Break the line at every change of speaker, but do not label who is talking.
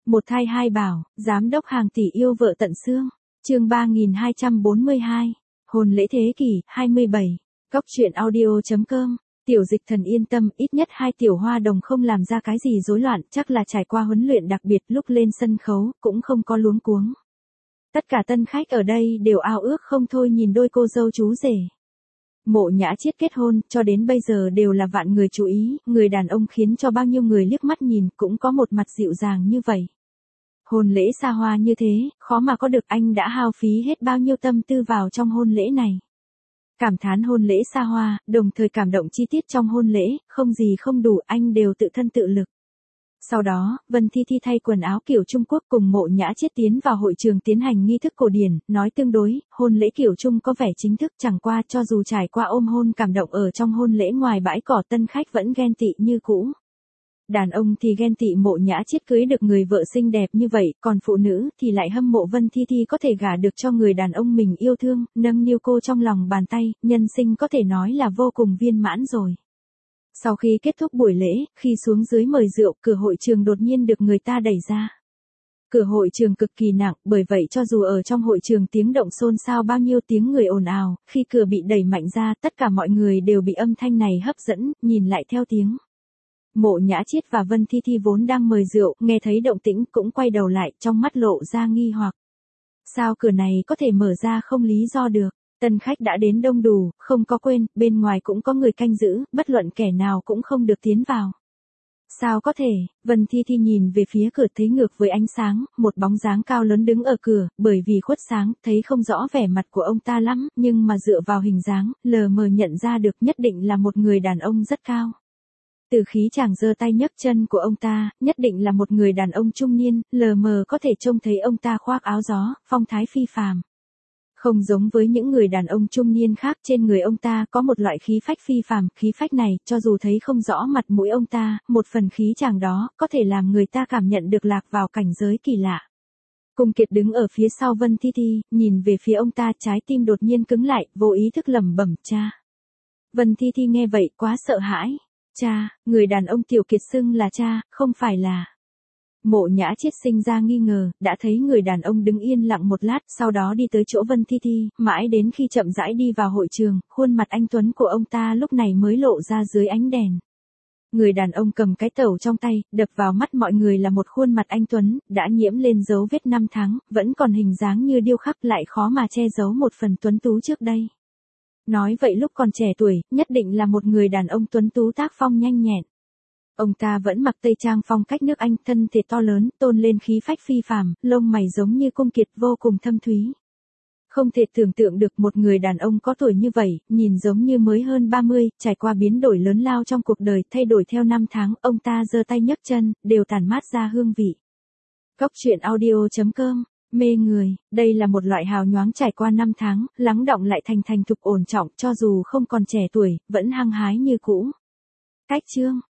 Một thai hai bảo, giám đốc hàng tỷ yêu vợ tận xương. Chương 3242. Hôn lễ thế kỷ 27. Cóc truyện audio.com. Tiểu Dịch Thần yên tâm, ít nhất hai tiểu hoa đồng không làm ra cái gì rối loạn, chắc là trải qua huấn luyện đặc biệt, lúc lên sân khấu cũng không có luống cuống. Tất cả tân khách ở đây đều ao ước không thôi nhìn đôi cô dâu chú rể. Mộ Nhã Chiết kết hôn, cho đến bây giờ đều là vạn người chú ý, người đàn ông khiến cho bao nhiêu người liếc mắt nhìn, cũng có một mặt dịu dàng như vậy. Hôn lễ xa hoa như thế, khó mà có được, anh đã hao phí hết bao nhiêu tâm tư vào trong hôn lễ này. Cảm thán hôn lễ xa hoa, đồng thời cảm động chi tiết trong hôn lễ, không gì không đủ, anh đều tự thân tự lực. Sau đó, Vân Thi Thi thay quần áo kiểu Trung Quốc cùng Mộ Nhã Chiết tiến vào hội trường tiến hành nghi thức cổ điển, nói tương đối, hôn lễ kiểu Trung có vẻ chính thức, chẳng qua cho dù trải qua ôm hôn cảm động ở trong hôn lễ, ngoài bãi cỏ tân khách vẫn ghen tị như cũ. Đàn ông thì ghen tị Mộ Nhã Chiết cưới được người vợ xinh đẹp như vậy, còn phụ nữ thì lại hâm mộ Vân Thi Thi có thể gả được cho người đàn ông mình yêu thương, nâng niu cô trong lòng bàn tay, nhân sinh có thể nói là vô cùng viên mãn rồi. Sau khi kết thúc buổi lễ, khi xuống dưới mời rượu, cửa hội trường đột nhiên được người ta đẩy ra. Cửa hội trường cực kỳ nặng, bởi vậy cho dù ở trong hội trường tiếng động xôn xao bao nhiêu, tiếng người ồn ào, khi cửa bị đẩy mạnh ra, tất cả mọi người đều bị âm thanh này hấp dẫn, nhìn lại theo tiếng. Mộ Nhã Chiết và Vân Thi Thi vốn đang mời rượu, nghe thấy động tĩnh cũng quay đầu lại, trong mắt lộ ra nghi hoặc. Sao cửa này có thể mở ra không lý do được? Tân khách đã đến đông đủ, không có quên, bên ngoài cũng có người canh giữ, bất luận kẻ nào cũng không được tiến vào. Sao có thể? Vân Thi Thi nhìn về phía cửa thấy ngược với ánh sáng, một bóng dáng cao lớn đứng ở cửa, bởi vì khuất sáng, thấy không rõ vẻ mặt của ông ta lắm, nhưng mà dựa vào hình dáng, lờ mờ nhận ra được nhất định là một người đàn ông rất cao. Từ khí chàng giơ tay nhấc chân của ông ta, nhất định là một người đàn ông trung niên, lờ mờ có thể trông thấy ông ta khoác áo gió, phong thái phi phàm. Không giống với những người đàn ông trung niên khác, trên người ông ta có một loại khí phách phi phàm, khí phách này, cho dù thấy không rõ mặt mũi ông ta, một phần khí chàng đó, có thể làm người ta cảm nhận được lạc vào cảnh giới kỳ lạ. Cung Kiệt đứng ở phía sau Vân Thi Thi, nhìn về phía ông ta, trái tim đột nhiên cứng lại, vô ý thức lẩm bẩm, cha. Vân Thi Thi nghe vậy, quá sợ hãi. Cha, người đàn ông Tiểu Kiệt xưng là cha, không phải là. Mộ Nhã Chiết sinh ra nghi ngờ, đã thấy người đàn ông đứng yên lặng một lát, sau đó đi tới chỗ Vân Thi Thi, mãi đến khi chậm rãi đi vào hội trường, khuôn mặt anh tuấn của ông ta lúc này mới lộ ra dưới ánh đèn. Người đàn ông cầm cái tẩu trong tay, đập vào mắt mọi người là một khuôn mặt anh tuấn, đã nhiễm lên dấu vết năm tháng, vẫn còn hình dáng như điêu khắc, lại khó mà che giấu một phần tuấn tú trước đây. Nói vậy lúc còn trẻ tuổi, nhất định là một người đàn ông tuấn tú tác phong nhanh nhẹn. Ông ta vẫn mặc tây trang phong cách nước Anh, thân thể to lớn, tôn lên khí phách phi phàm, lông mày giống như Cung Kiệt vô cùng thâm thúy. Không thể tưởng tượng được một người đàn ông có tuổi như vậy, nhìn giống như mới hơn 30, trải qua biến đổi lớn lao trong cuộc đời, thay đổi theo năm tháng, ông ta giơ tay nhấc chân, đều tản mát ra hương vị. Cóc truyện audio.com. Mê người, đây là một loại hào nhoáng trải qua năm tháng, lắng đọng lại thành thục ổn trọng, cho dù không còn trẻ tuổi, vẫn hăng hái như cũ. Cách chương.